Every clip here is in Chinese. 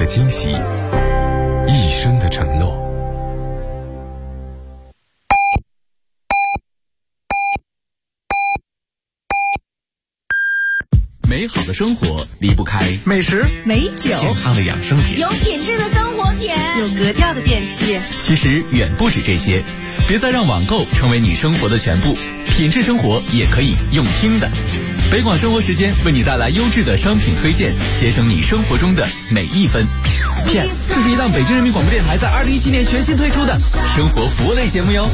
的惊喜，一生的承诺。美好的生活离不开美食、 美酒、 健康的养生品， 有品质的生活品， 有格调的电器。 其实远不止这些，别再让网购成为你生活的全部，品质生活也可以用听的。北广生活时间为你带来优质的商品推荐，节省你生活中的每一分。P.S. 这是一档北京人民广播电台在2017年全新推出的生活服务类节目哟。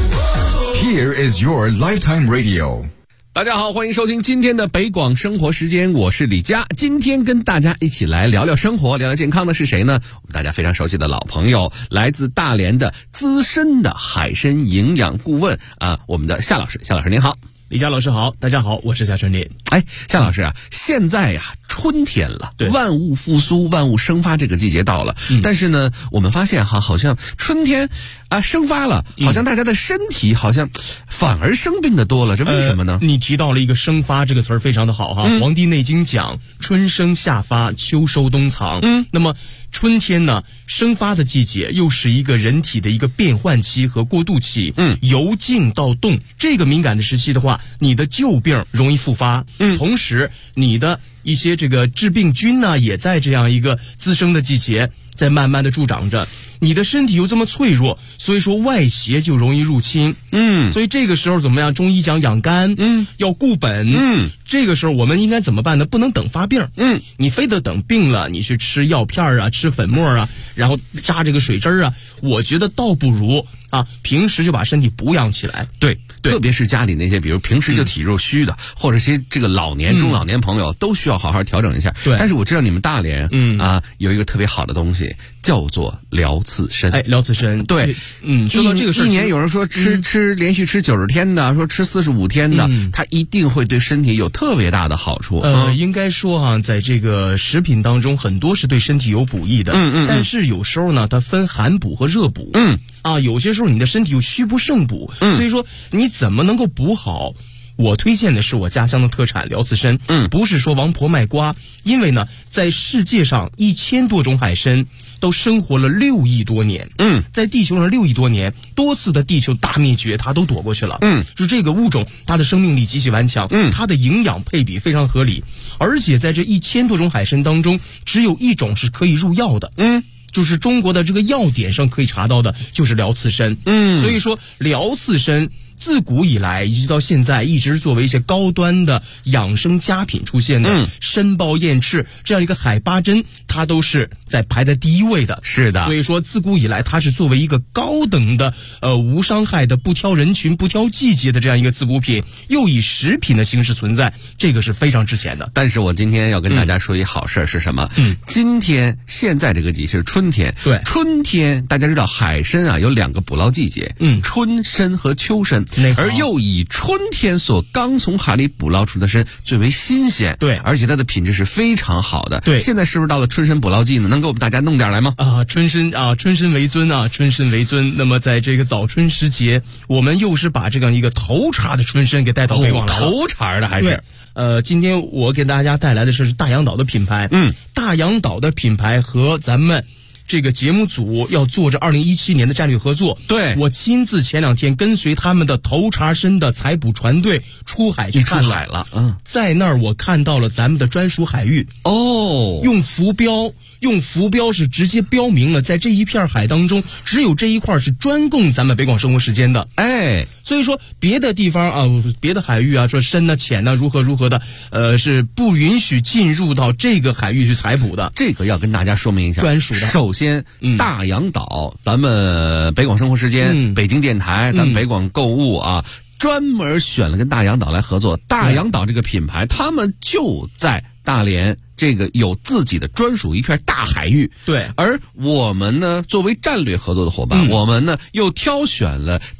Here is your lifetime radio。 大家好，欢迎收听今天的北广生活时间，我是李佳。今天跟大家一起来聊聊生活，聊聊健康的是谁呢？我们大家非常熟悉的老朋友，来自大连的资深的海参营养顾问我们的夏老师。夏老师您好。 李佳老师好，大家好，我是夏春林。 夏老师啊，现在呀春天了， 对， 万物复苏、万物生发这个季节到了。但是呢，我们发现好像春天生发了，好像大家的身体好像反而生病的多了，这为什么呢？ 你提到了一个生发这个词儿非常的好哈。黄帝内经讲春生夏发，秋收冬藏。那么春天呢，生发的季节又是一个人体的一个变换期和过渡期。由静到动，这个敏感的时期的话，你的旧病容易复发。同时你的一些这个致病菌呢，也在这样一个滋生的季节在慢慢的助长着。你的身体又这么脆弱，所以说外邪就容易入侵。所以这个时候怎么样？中医讲养肝，要固本。这个时候我们应该怎么办呢？不能等发病。你非得等病了，你去吃药片啊，吃粉末啊，然后扎这个水针啊，我觉得倒不如平时就把身体补养起来。 对，特别是家里那些比如平时就体弱虚的，或者些这个老年中老年朋友都需要好好调整一下。 对， 但是我知道你们大连有一个特别好的东西叫做疗刺参。 疗刺参。对，说到这个事， 一年有人说吃连续吃90天的，说吃45天的，它一定会对身体有特别大的好处。 应该说在这个食品当中很多是对身体有补益的。但是有时候呢，它分寒补和热补。有些时候你的身体又虚不胜补。所以说你怎么能够补好？我推荐的是我家乡的特产疗刺参。不是说王婆卖瓜，因为呢，在世界上1000多种海参都生活了6亿多年。在地球上6亿多年，多次的地球大灭绝，它都躲过去了。就这个物种，它的生命力极其顽强。它的营养配比非常合理，而且在这1000多种海参当中，只有一种是可以入药的。就是中国的这个药典上可以查到的，就是疗刺参。所以说疗刺参自古以来一直到现在，一直作为一些高端的养生佳品出现的。参鲍燕翅这样一个海八珍，它都是排在第一位的。 是的， 所以说自古以来，它是作为一个高等的无伤害的、不挑人群、不挑季节的这样一个滋补品，又以食品的形式存在，这个是非常值钱的。 但是我今天要跟大家说一好事是什么？今天现在这个季节是春天。 对， 春天大家知道海参有2个捕捞季节，春参和秋参。而又以春天所刚从海里捕捞出的参最为新鲜。 对， 而且它的品质是非常好的。 对， 现在是不是到了春参捕捞季呢？能给我们大家弄点来吗？ 春参为尊春参为尊。那么在这个早春时节，我们又是把这样一个头茬的春参给带到北广来了。 头茬的还是？ 今天我给大家带来的是大洋岛的品牌。大洋岛的品牌和咱们这个节目组要做这2017年的战略合作。 对， 我亲自前2天跟随他们的头茬参的采捕船队出海去看了。在那儿我看到了咱们的专属海域。用浮标是直接标明了，在这一片海当中，只有这一块是专供咱们北广生活时间的。所以说别的地方别的海域说深浅如何的，是不允许进入到这个海域去采捕的。 这个要跟大家说明一下， 专属的。 首先，大洋岛，咱们北广生活时间、北京电台，咱们北广购物专门选了跟大洋岛来合作。大洋岛这个品牌，他们就在大连这个有自己的专属一片大海域。 对， 而我们呢，作为战略合作的伙伴，我们呢又挑选了这个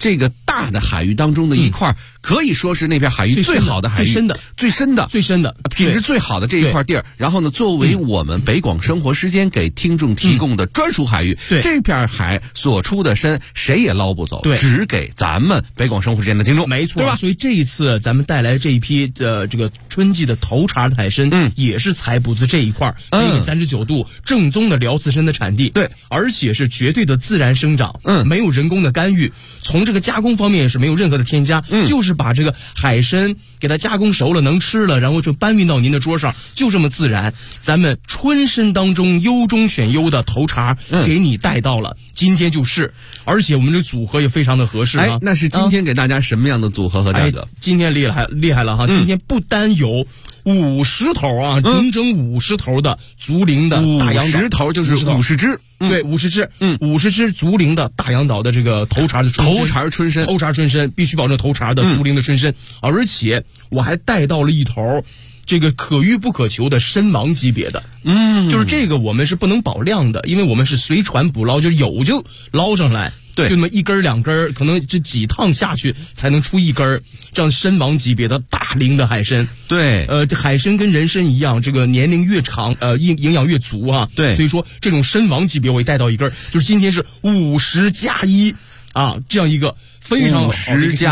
大的海域当中的一块，可以说是那片海域最好的海域，最深的品质最好的这一块地儿。然后呢，作为我们北广生活时间给听众提供的专属海域，这片海所出的参谁也捞不走，只给咱们北广生活时间的听众， 没错， 对吧？ 所以这一次咱们带来这一批这个春季的头茬的海参，也是采捕自这一块北纬39度正宗的辽刺参的产地， 对， 而且是绝对的自然生长，没有人工的干预，从这个加工方面也是没有任何的添加，就是把这个海参给它加工熟了能吃了，然后就搬运到您的桌上，就这么自然。咱们春参当中优中选优的头茬给你带到了，今天就是，而且我们这组合也非常的合适啊。 那是今天给大家什么样的组合和价格？ 今天厉害了哈！今天不单有50头啊，整整50头的足龄的大洋岛， 50头就是50只， 对，50只，50只足龄的大洋岛的这个头茬的头茬春参必须保证头茬的足龄的春参，而且我还带到了一头这个可遇不可求的参王级别的，就是这个我们是不能保量的，因为我们是随船捕捞，就有就捞上来。对，就那么1根2根，可能这几趟下去才能出1根，这样参王级别的大龄的海参。对，这海参跟人参一样，这个年龄越长，营养越足啊。对，所以说这种参王级别我也带到1根，就是今天是50+1啊，这样一个非常好的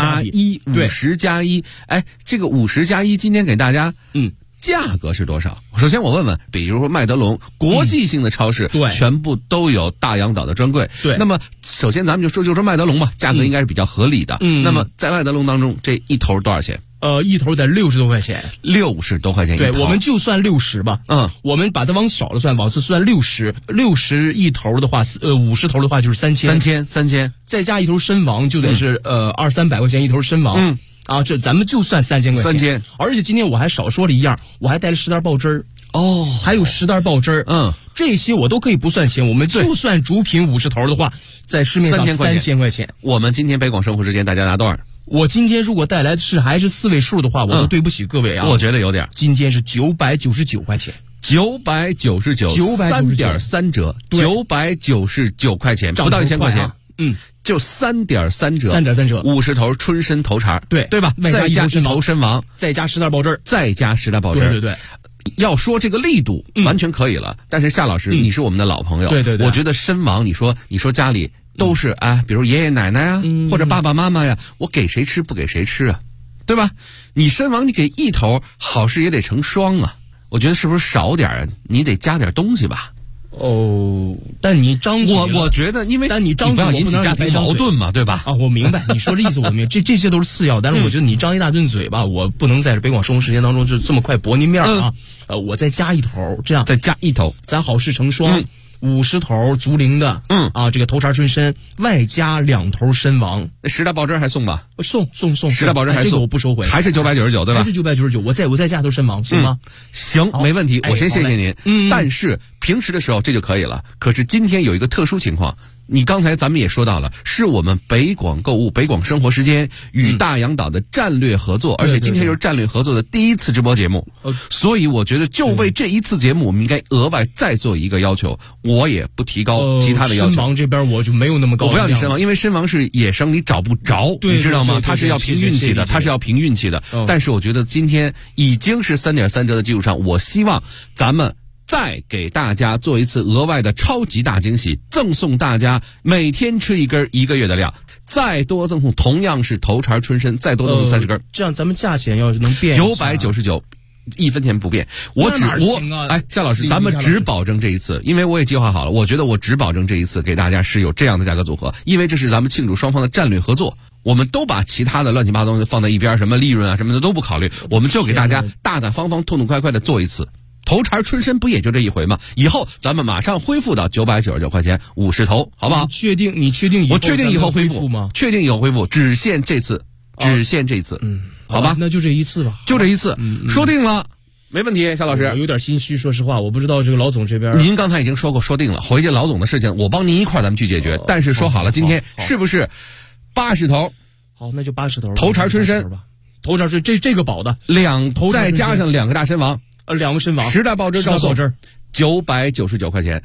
50+1，哎，这个50+1今天给大家，价格是多少？首先我问问，比如说麦德龙国际性的超市，对，全部都有大洋岛的专柜。对，那么首先咱们就说麦德龙吧，价格应该是比较合理的。那么在麦德龙当中，这一头多少钱？ 一头得60多块钱 ，60多块钱一头。 对，我们就算60吧。我们把它往小了算，往这算60一头的话，50头的话就是3000，再加一头参王就得是200-300块钱一头参王。啊，这咱们就算3000块钱，而且今天我还少说了一样，我还带了10袋爆汁儿还有10袋爆汁儿，这些我都可以不算钱，我们就算主品50头的话，在市面上3000块钱。 我们今天北广生活时间大家拿多少？ 我今天如果带来的还是4位数的话，我都对不起各位啊。 我觉得有点， 今天是999块钱 ，999，3.3折，999块钱，不到1000块钱。就3.3折，50头春参头茬，对吧？再加一头参王， 再加10袋爆汁儿， 对。要说这个力度完全可以了，但是夏老师，你是我们的老朋友， 对， 我觉得参王，你说家里都是比如爷爷奶奶啊，或者爸爸妈妈呀，我给谁吃不给谁吃啊，对吧？你参王你给一头，好事也得成双啊，我觉得是不是少点你得加点东西吧？ 但你张嘴， 我觉得，因为但你张嘴不要引起家庭矛盾嘛，对吧？ 我明白你说的意思，我明白，这些都是次要，但是我觉得你张一大顿嘴吧，我不能在北广生活时间当中就这么快驳您面啊。我再加一头，这样再加一头， 咱好事成双。50头足龄的，这个头茬春参，外加2头参王 ，10袋爆汁还送吧？ 送 10袋爆汁还送， 这个我不收回， 还是999对吧？ 还是999，我再加头参王，行吗？ 行，没问题，我先谢谢您。但是平时的时候这就可以了，可是今天有一个特殊情况。你刚才咱们也说到了，是我们北广购物、北广生活时间与大洋岛的战略合作，而且今天就是战略合作的第一次直播节目，所以我觉得就为这一次节目，我们应该额外再做一个要求，我也不提高其他的要求。 参王这边我就没有那么高， 我不要你参王，因为参王是野生，你找不着，你知道吗？它是要凭运气的，它是要凭运气的。但是我觉得今天已经是3.3折的基础上，我希望咱们再给大家做一次额外的超级大惊喜，赠送大家每天吃1根1个月的量，再多赠送同样是头茬春参，再多赠送30根。 这样咱们价钱要是能变 ，999，1分钱不变。夏老师，咱们只保证这一次，因为我也计划好了，我觉得我只保证这一次给大家是有这样的价格组合，因为这是咱们庆祝双方的战略合作。我们都把其他的乱七八糟东西放在一边，什么利润啊什么的都不考虑，我们就给大家大大方方、痛痛快快的做一次。头茬春参不也就这一回吗？以后咱们马上恢复到999块钱50头，好不好？ 你确定以后？ 我确定以后恢复吗？ 确定以后恢复，只限这次，好吧？ 那就这一次吧， 就这一次，说定了，没问题。夏老师， 我有点心虚，说实话，我不知道这个老总这边。 您刚才已经说定了，回去老总的事情我帮您一块咱们去解决。但是说好了，今天是不是80头？ 好，那就80头。 头茬春参吧，头茬是这个保的 2头，再加上2个大参王。 2个参王 ，10袋爆汁照送， 999块钱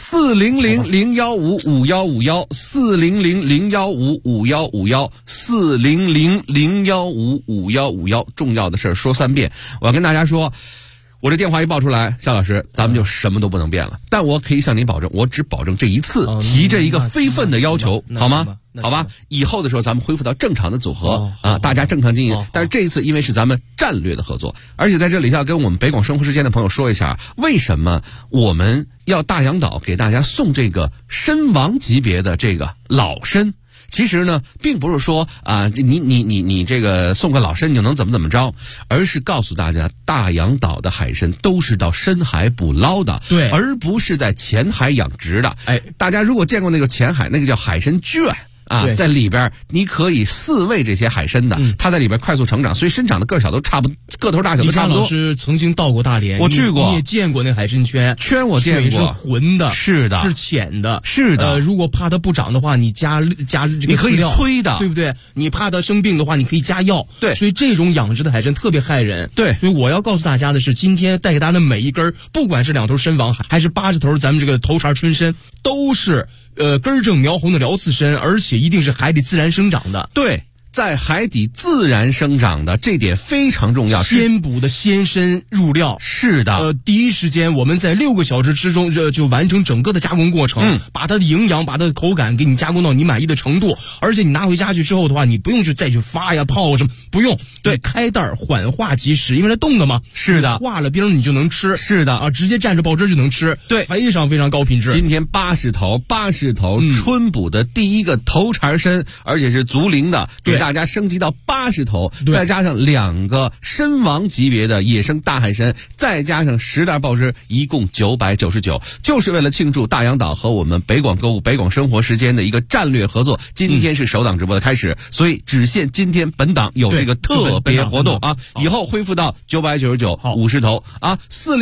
，400-015-5151，400-015-5151，400-015-5151。重要的事说3遍，我要跟大家说。我这电话一报出来，夏老师，咱们就什么都不能变了。但我可以向您保证，我只保证这一次提这一个非分的要求，好吗？好吧，以后的时候咱们恢复到正常的组合啊，大家正常经营。但是这一次因为是咱们战略的合作，而且在这里要跟我们北广生活时间的朋友说一下，为什么我们要大洋岛给大家送这个参王级别的这个老参。其实呢，并不是说啊，你这个送个老参你就能怎么着，而是告诉大家，大洋岛的海参都是到深海捕捞的， 对， 而不是在浅海养殖的。哎，大家如果见过那个浅海，那个叫海参圈。啊，在里边你可以饲喂这些海参的，它在里边快速成长，所以生长的个小都差不多，个头大小都差不多。 李老师曾经到过大连， 我去过， 你也见过那海参圈， 我见过， 水是浑的， 是的， 是浅的， 是的。 如果怕它不长的话，你加这个你可以催的， 对不对？你怕它生病的话，你可以加药。 对， 所以这种养殖的海参特别害人。 对， 所以我要告诉大家的是，今天带给大家的每一根，不管是2头参王还是80头咱们这个头茬春参，都是。根正苗红的辽刺参，而且一定是海底自然生长的。 对，在海底自然生长的这点非常重要。 鲜捕的鲜参入料， 是的。 第一时间我们在6个小时之中就完成整个的加工过程，把它的营养、把它的口感给你加工到你满意的程度。而且你拿回家去之后的话，你不用再去发呀、泡什么，不用。对，开袋缓化即食，因为它冻的嘛。 是的， 化了冰你就能吃。 是的啊，直接蘸着爆汁就能吃。 对， 非常非常高品质。 今天80头春捕的第一个头茬参，而且是足龄的，给大家升级到80头，再加上2个参王级别的野生大海参，再加上10袋爆汁，一共999，就是为了庆祝大洋岛和我们北广购物、北广生活时间的一个战略合作。今天是首档直播的开始，所以只限今天本档有这个特别活动啊！以后恢复到999，50头啊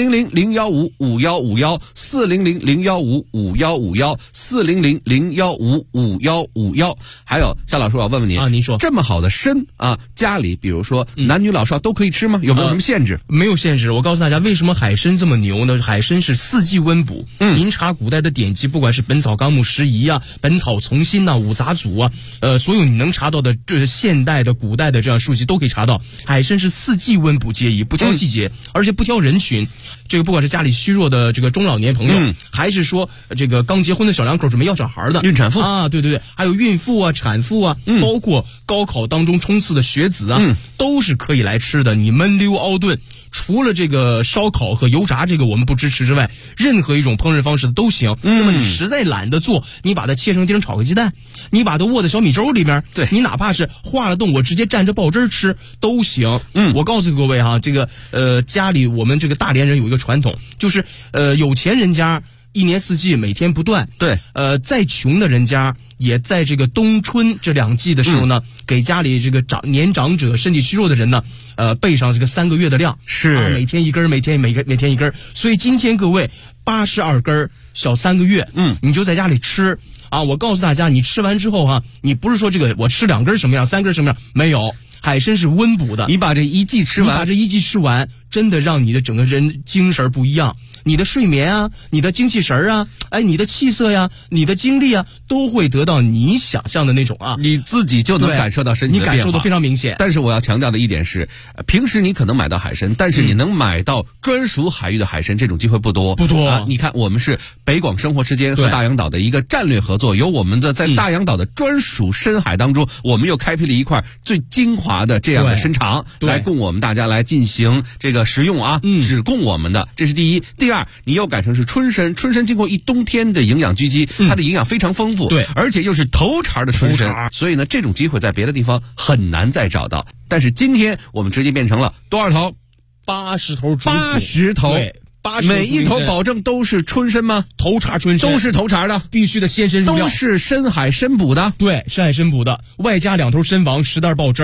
，400-015-5151，400-015-5151，400-015-5151。还有夏老师，我要问问您啊，您说这么好的参啊，家里比如说男女老少都可以吃吗？有没有什么限制？ 没有限制。我告诉大家，为什么海参这么牛呢？海参是4季温补。您查古代的典籍，不管是《本草纲目拾遗》啊、《本草从新》呐、五杂组啊，所有你能查到的这现代的、古代的这样书籍都可以查到。海参是4季温补皆宜，不挑季节，而且不挑人群。这个不管是家里虚弱的这个中老年朋友，还是说这个刚结婚的小两口准备要小孩的孕产妇啊，对，还有孕妇啊、产妇啊，包括高考当中冲刺的学子啊，都是可以来吃的。你焖溜熬炖，除了这个烧烤和油炸这个我们不支持之外，任何一种烹饪方式都行。那么你实在懒得做，你把它切成丁炒个鸡蛋，你把它卧在小米粥里边， 对， 你哪怕是化了冻，我直接蘸着爆汁吃都行。我告诉各位哈，这个家里我们这个大连人有一个传统，就是有钱人家1年4季每天不断， 对， 再穷的人家也在这个冬春这2季的时候呢，给家里这个年长者、身体虚弱的人呢，备上这个3个月的量， 是每天1根，每天1根。所以今天各位82根，小3个月，你就在家里吃啊！我告诉大家，你吃完之后哈，你不是说这个我吃2根什么样，3根什么样，没有。海参是温补的， 你把这1季吃完，真的让你的整个人精神不一样，你的睡眠啊，你的精气神啊，你的气色呀，你的精力啊，都会得到你想象的那种啊，你自己就能感受到身体的变化， 你感受的非常明显。 但是我要强调的一点是，平时你可能买到海参，但是你能买到专属海域的海参，这种机会不多啊。你看，我们是北广生活时间和大洋岛的一个战略合作，有我们的在大洋岛的专属深海当中，我们又开辟了一块最精华的这样的参场，来供我们大家来进行这个食用啊，只供我们的，这是第一。第二，你又改成是春参，春参经过1冬天的营养聚集，它的营养非常丰富， 对， 而且又是头茬的春参，所以呢，这种机会在别的地方很难再找到。但是今天我们直接变成了多少头 ？80头 ，80头。 对， 每一头保证都是春参吗？ 头茬春参都是头茬的， 必须的鲜参入料， 都是深海参捕的。 对，深海参捕的，外加2头参王10袋爆汁儿。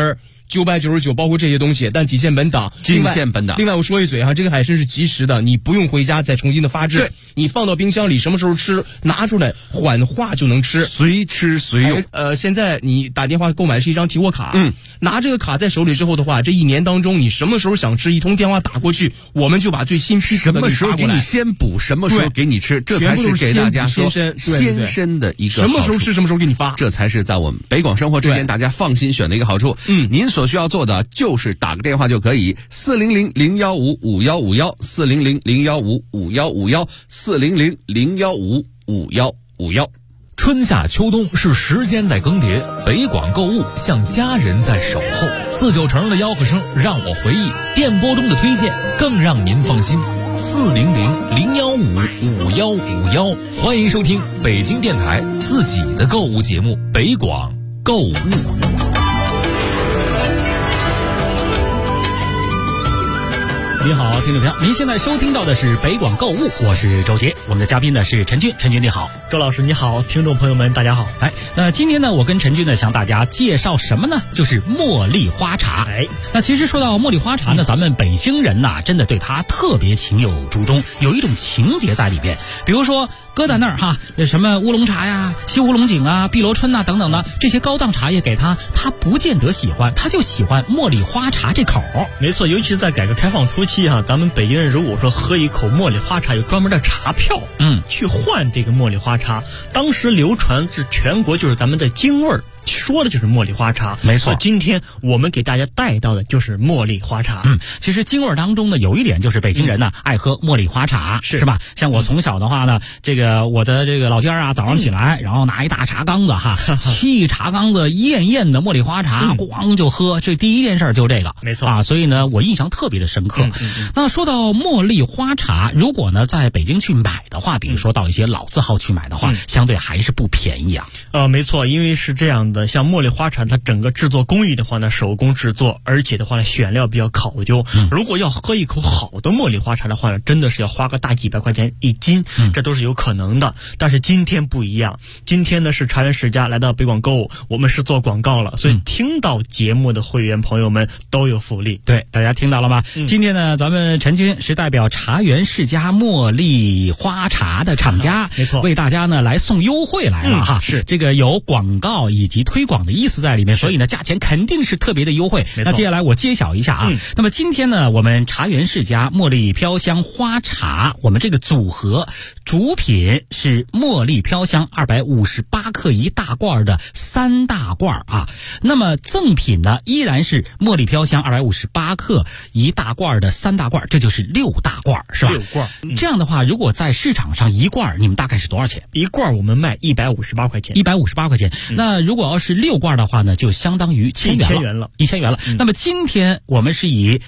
999，包括这些东西，但仅限本档。另外我说一嘴哈，这个海参是即食的，你不用回家再重新的发制，你放到冰箱里，什么时候吃拿出来缓化就能吃， 随吃随用。 现在你打电话购买是一张提货卡，拿这个卡在手里之后的话，这一年当中你什么时候想吃，一通电话打过去，我们就把最新批次的给你发过来。 什么时候给你先补，什么时候给你吃，这才是给大家说先生的一个好处。 什么时候吃什么时候给你发， 这才是在我们北广生活之间大家放心选的一个好处。您所需要做的就是打个电话就可以，400-015-5151，400-015-5151，400-015-5151。 春夏秋冬是时间在更迭，北广购物像家人在守候。49成的吆喝声让我回忆，电波中的推荐更让您放心。400-015-5151，欢迎收听北京电台自己的购物节目《北广购物》。 您好，听众朋友，您现在收听到的是北广购物，我是周杰，我们的嘉宾呢是陈军，陈军你好。 周老师你好，听众朋友们大家好。 那今天呢，我跟陈军呢向大家介绍什么呢？就是茉莉花茶。那其实说到茉莉花茶呢，咱们北京人呐，真的对它特别情有独钟，有一种情节在里边。比如说搁在那儿哈，什么乌龙茶呀、西乌龙井啊、碧螺春呐等等的这些高档茶叶给他不见得喜欢，他就喜欢茉莉花茶这口。 没错，尤其是在改革开放初期哈，咱们北京人如果说喝一口茉莉花茶，有专门的茶票，去换这个茉莉花茶。当时流传至全国就是咱们的京味儿。说的就是茉莉花茶， 没错。 今天我们给大家带到的就是茉莉花茶。 其实京味当中呢，有一点就是北京人呢爱喝茉莉花茶，是吧？像我从小的话呢，我的这个老家啊，早上起来，然后拿一大茶缸子哈，沏茶缸子艳的茉莉花茶，咣就喝，这第一件事就这个， 没错啊。所以呢，我印象特别的深刻。那说到茉莉花茶，如果呢在北京去买的话，比如说到一些老字号去买的话，相对还是不便宜啊。 没错，因为是这样的。像茉莉花茶，它整个制作工艺的话呢，手工制作，而且的话呢，选料比较考究。如果要喝一口好的茉莉花茶的话呢，真的是要花个大几百块钱一斤，这都是有可能的。但是今天不一样，今天呢是茶园世家来到北广购物，我们是做广告了，所以听到节目的会员朋友们都有福利。 对，大家听到了吗？今天呢，咱们陈军是代表茶园世家茉莉花茶的厂家， 没错， 为大家呢来送优惠来了哈。 是这个有广告以及推广的意思在里面，所以呢价钱肯定是特别的优惠。那接下来我揭晓一下啊。那么今天呢，我们茶园世家茉莉飘香花茶，我们这个组合主品是茉莉飘香258克一大罐的3大罐啊。那么赠品呢依然是茉莉飘香258克一大罐的3大罐，这就是6大罐是吧？6罐。这样的话，如果在市场上一罐，你们大概是多少钱？ 一罐我们卖158块钱。 158块钱。那如果要是6罐的话呢，就相当于1000元了。1000元了。那么今天我们是以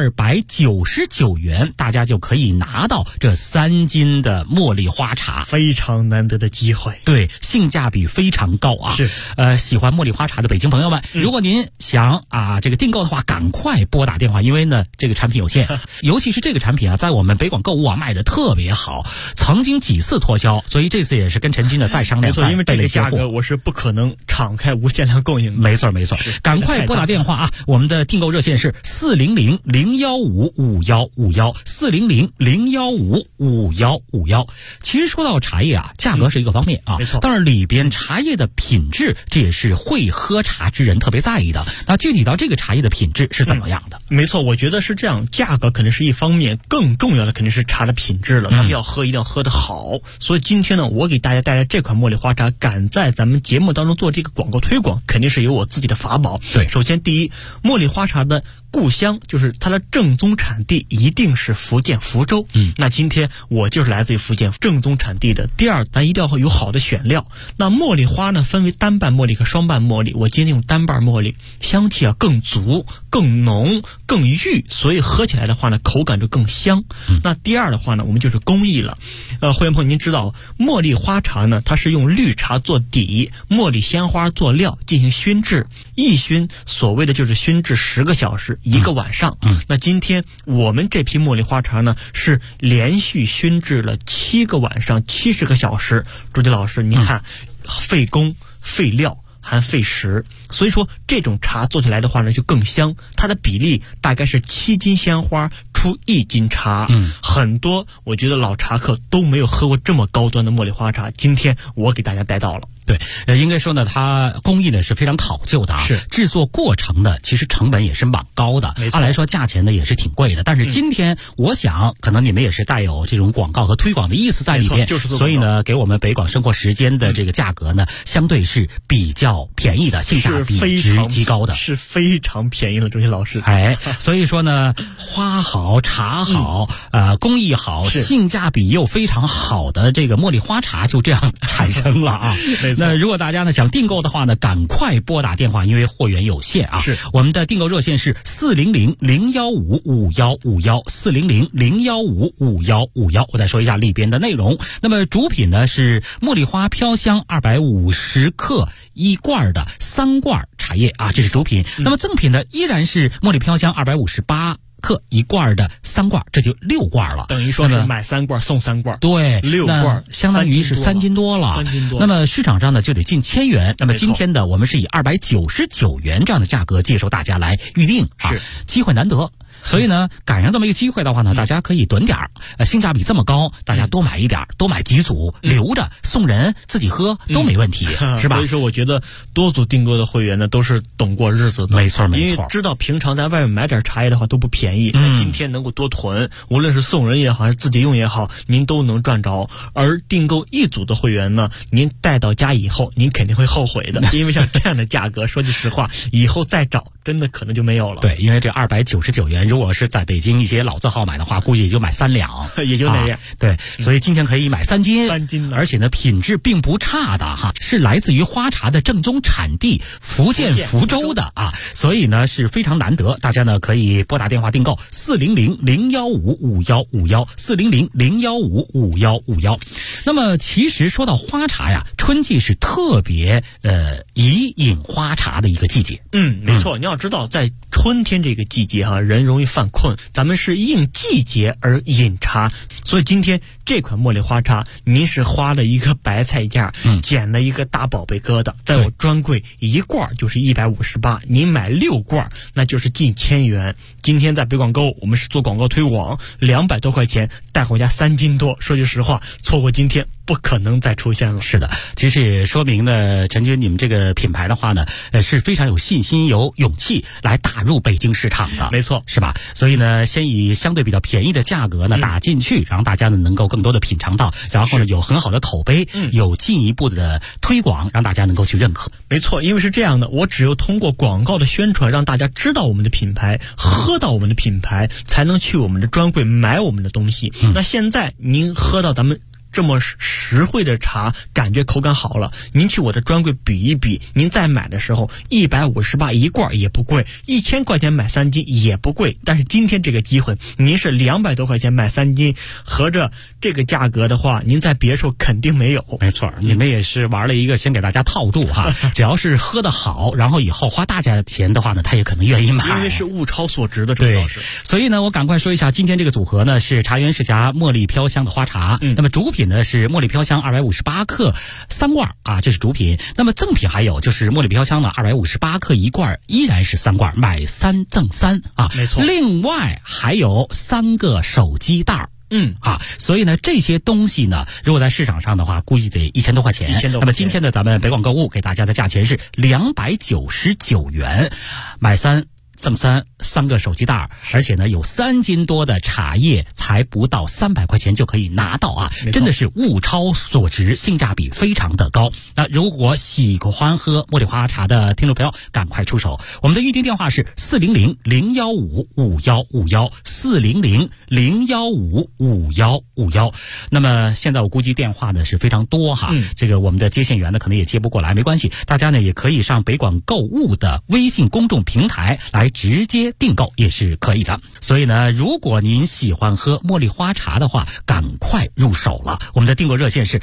299元，大家就可以拿到这3斤的茉莉花茶， 非常难得的机会。 对，性价比非常高啊。 是。 喜欢茉莉花茶的北京朋友们，如果您想这个订购的话，赶快拨打电话，因为呢这个产品有限，尤其是这个产品啊，在我们北广购物卖的特别好，曾经几次脱销，所以这次也是跟陈军的再商量， 没错，因为这个价格我是不可能敞开无限量供应的。 没错，赶快拨打电话啊！我们的订购热线是400-015-5151，400-015-5151。其实说到茶叶啊，价格是一个方面啊， 没错， 但是里边茶叶的品质，这也是会喝茶之人特别在意的。那具体到这个茶叶的品质是怎么样的？ 没错，我觉得是这样，价格肯定是一方面，更重要的肯定是茶的品质了。咱们要喝，一定要喝得好。所以今天呢，我给大家带来这款茉莉花茶，赶在咱们节目当中做这个广告推广，肯定是有我自己的法宝。 对， 首先第一，茉莉花茶的故乡就是它的正宗产地一定是福建福州。那今天我就是来自于福建正宗产地的。第二，咱一定要有好的选料。那茉莉花呢，分为单瓣茉莉和双瓣茉莉，我今天用单瓣茉莉，香气更足、更浓、更郁，所以喝起来的话呢，口感就更香。那第二的话呢，我们就是工艺了。会员朋友，您知道茉莉花茶呢，它是用绿茶做底，茉莉鲜花做料进行熏制，一熏所谓的就是熏制10个小时，1个晚上。那今天我们这批茉莉花茶呢，是连续熏制了7个晚上，70个小时。朱迪老师，您看，费工费料含肺石，所以说这种茶做起来的话呢就更香。它的比例大概是7斤鲜花出1斤茶。很多我觉得老茶客都没有喝过这么高端的茉莉花茶，今天我给大家带到了。 对，应该说呢，它工艺呢是非常考究的啊， 是制作过程呢，其实成本也是蛮高的，按来说价钱呢也是挺贵的。但是今天，我想可能你们也是带有这种广告和推广的意思在里边，所以呢，给我们北广生活时间的这个价格呢，相对是比较便宜的，性价比值极高的， 是非常便宜了，周鑫老师。 所以说呢，花好茶好，工艺好，性价比又非常好的这个茉莉花茶就这样产生了啊。那如果大家呢想订购的话呢，赶快拨打电话，因为货源有限啊。 是， 我们的订购热线是400-015-5151，400-015-5151。我再说一下里边的内容。那么主品呢是茉莉花飘香250克1罐的3罐茶叶啊，这是主品。那么赠品呢依然是茉莉飘香258克1罐的3罐，这就6罐了， 等于说是买3罐送3罐。 对 ，6罐相当于是3斤多了。 3斤多。 那么市场上呢就得近1000元。那么今天呢我们是以299元这样的价格接受大家来预定啊，机会难得。所以呢，赶上这么一个机会的话呢，大家可以囤点儿，性价比这么高，大家多买一点，多买几组，留着送人，自己喝都没问题，是吧？ 所以说，我觉得多组订购的会员呢，都是懂过日子的， 没错。 因为知道平常在外面买点茶叶的话都不便宜，那今天能够多囤，无论是送人也好，还是自己用也好，您都能赚着。而订购1组的会员呢，您带到家以后，您肯定会后悔的，因为像这样的价格，说句实话，以后再找真的可能就没有了。 对，因为这299元，如果是在北京一些老字号买的话，估计也就买3两， 也就那样。 对，所以今天可以买3斤 ，3斤呢， 而且呢品质并不差的哈，是来自于花茶的正宗产地福建福州的啊，所以呢是非常难得。大家呢可以拨打电话订购400-015-5151，400-015-5151。那么其实说到花茶呀，春季是特别宜饮花茶的一个季节。 没错，你要知道在春天这个季节哈，人容易犯困，咱们是应季节而饮茶，所以今天这款茉莉花茶，您是花了一个白菜价，捡了一个大宝贝疙瘩，在我专柜1罐就是158，您买6罐那就是近1000元。今天在北广购，我们是做广告推广，200多块钱带回家3斤多，说句实话，错过今天不可能再出现了。 是的，其实也说明呢，陈军你们这个品牌的话呢，是非常有信心、有勇气来打入北京市场的， 没错， 是吧？所以呢，先以相对比较便宜的价格呢打进去，让大家呢能够更多的品尝到，然后呢有很好的口碑，有进一步的推广，让大家能够去认可。 没错，因为是这样的，我只有通过广告的宣传，让大家知道我们的品牌，喝到我们的品牌，才能去我们的专柜买我们的东西。那现在您喝到咱们这么实惠的茶，感觉口感好了，您去我的专柜比一比，您再买的时候1581罐也不贵，1000块钱买3斤也不贵。但是今天这个机会，您是200多块钱买3斤，合着这个价格的话，您在别处肯定没有。 没错，你们也是玩了一个先给大家套住哈，只要是喝得好，然后以后花大价钱的话呢，他也可能愿意买， 因为是物超所值的。对， 所以呢，我赶快说一下，今天这个组合呢是茶园世家茉莉飘香的花茶，那么主品呢是茉莉飘香258克3罐啊，这是主品。那么赠品还有就是茉莉飘香呢258克1罐，依然是3罐，买3赠3啊， 没错。 另外还有3个手机袋。所以呢，这些东西呢，如果在市场上的话，估计得1000多块钱。那么今天呢，咱们北广购物给大家的价钱是299元，买3赠3个手机袋，而且呢有3斤多的茶叶，才不到300块钱就可以拿到啊，真的是物超所值，性价比非常的高。那如果喜欢喝茉莉花茶的听众朋友，赶快出手，我们的预订电话是400-015-5151，400-015-5151。那么现在我估计电话呢是非常多哈，这个我们的接线员呢可能也接不过来，没关系，大家呢也可以上北广购物的微信公众平台来直接订购也是可以的。所以呢，如果您喜欢喝茉莉花茶的话，赶快入手了。我们的订购热线是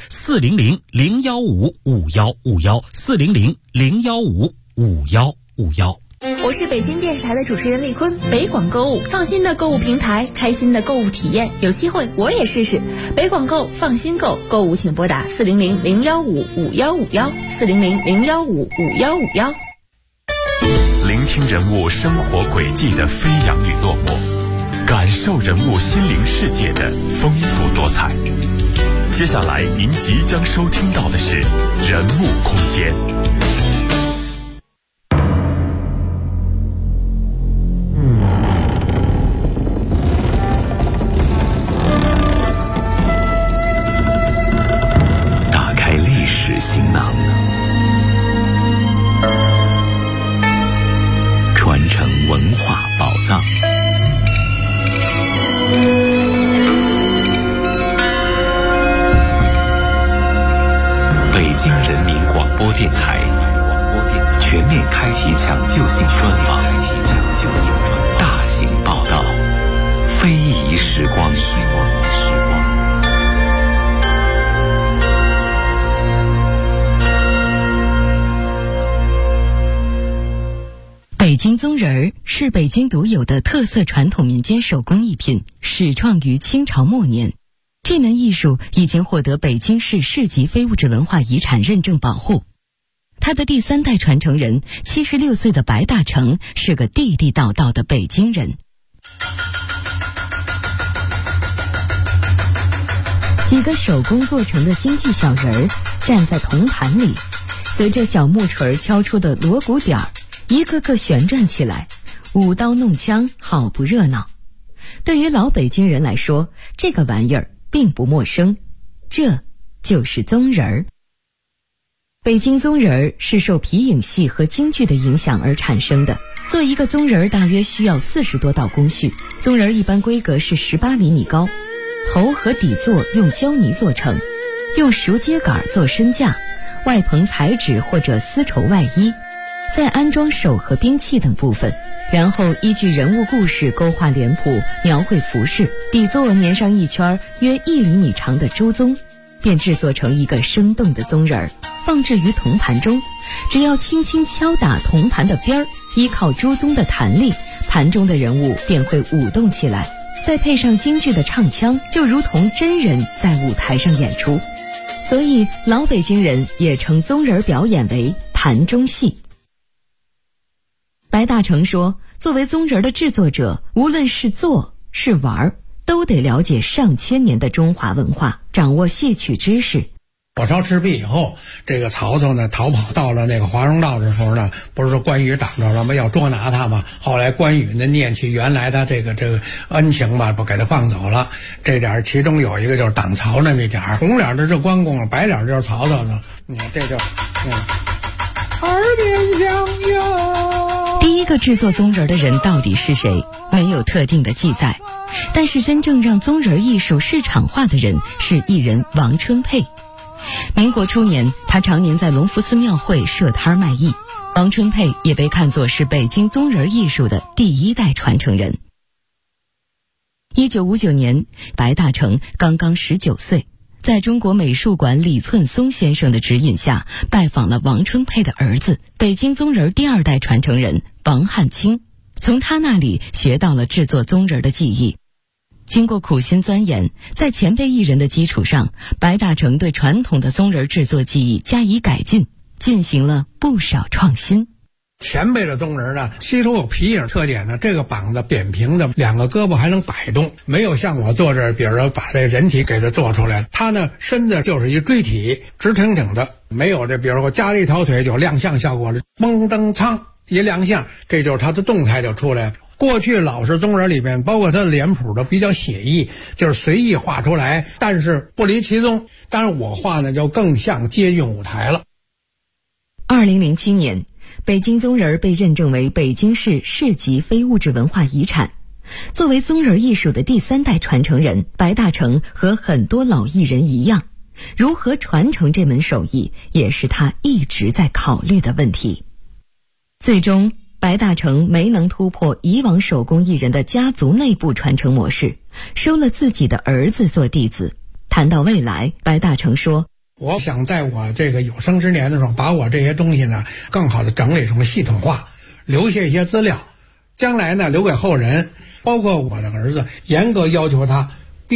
400-015-5151，400-015-5151。 我是北京电视台的主持人丽坤。北广购物，放心的购物平台，开心的购物体验。有机会我也试试。北广购，放心购，购物请拨打400-015-5151，400-015-5151。 聆听人物生活轨迹的飞扬与落寞，感受人物心灵世界的丰富多彩。接下来您即将收听到的是人物空间。 打开历史行囊，传承文化宝藏。北京人民广播电台全面开启抢救性专访，大型报道，非遗时光。 北京宗人儿是北京独有的特色传统民间手工艺品，始创于清朝末年。这门艺术已经获得北京市市级非物质文化遗产认证保护。他的第3代传承人76岁的白大成是个地地道道的北京人。几个手工做成的京剧小人儿站在铜盘里，随着小木锤敲出的锣鼓点儿，一个个旋转起来，舞刀弄枪，好不热闹。对于老北京人来说，这个玩意儿并不陌生，这就是宗人儿。北京宗人儿是受皮影戏和京剧的影响而产生的。做一个宗人儿大约需要40多道工序，宗人儿一般规格是18厘米高，头和底座用胶泥做成，用熟秸秆做身架，外棚彩纸或者丝绸外衣，再安装手和兵器等部分，然后依据人物故事勾画脸谱，描绘服饰，底座粘上一圈约1厘米长的朱宗，便制作成一个生动的宗人儿，放置于铜盘中。只要轻轻敲打铜盘的边儿，依靠朱宗的弹力，盘中的人物便会舞动起来，再配上京剧的唱腔，就如同真人在舞台上演出。所以老北京人也称宗人表演为盘中戏。白大成说，作为宗人的制作者，无论是做是玩，都得了解上千年的中华文化，掌握戏曲知识。 火烧赤壁以后，这个曹操呢逃跑到了那个华容道的时候呢，不是说关羽挡着了吗？要捉拿他嘛。后来关羽呢念起原来他这个恩情吧，不给他放走了。这点其中有一个就是挡曹那么一点，红脸的是关公，白脸就是曹操呢。你看这就耳边响哟。 第一个制作宗人的人到底是谁，没有特定的记载。但是真正让宗人艺术市场化的人是艺人王春佩。民国初年，他常年在隆福寺庙会设摊卖艺。王春佩也被看作是北京宗人艺术的第1代传承人。1959年，白大成刚刚19岁，在中国美术馆李寸松先生的指引下，拜访了王春佩的儿子，北京宗人第2代传承人王汉卿，从他那里学到了制作宗人的技艺。经过苦心钻研，在前辈艺人的基础上，白大成对传统的宗人制作技艺加以改进，进行了不少创新。 前辈的宗人呢，其中有皮影特点呢，这个膀子扁平的，2个胳膊还能摆动，没有像我坐这儿，比如说把这人体给它做出来，他呢身子就是一锥体，直挺挺的，没有这比如说加了一条腿就亮相效果了，嘣噔噌一亮相，这就是他的动态就出来了。过去老式宗人里面，包括他的脸谱都比较写意，就是随意画出来，但是不离其宗。当然我画呢就更像接近舞台了。 2007年，北京宗人被认证为北京市市级非物质文化遗产。作为宗人艺术的第3代传承人，白大成和很多老艺人一样，如何传承这门手艺，也是他一直在考虑的问题。最终白大成没能突破以往手工艺人的家族内部传承模式，收了自己的儿子做弟子。谈到未来，白大成说， 我想在我这个有生之年的时候，把我这些东西呢更好的整理成系统化， 留下一些资料，将来呢留给后人。包括我的儿子，严格要求他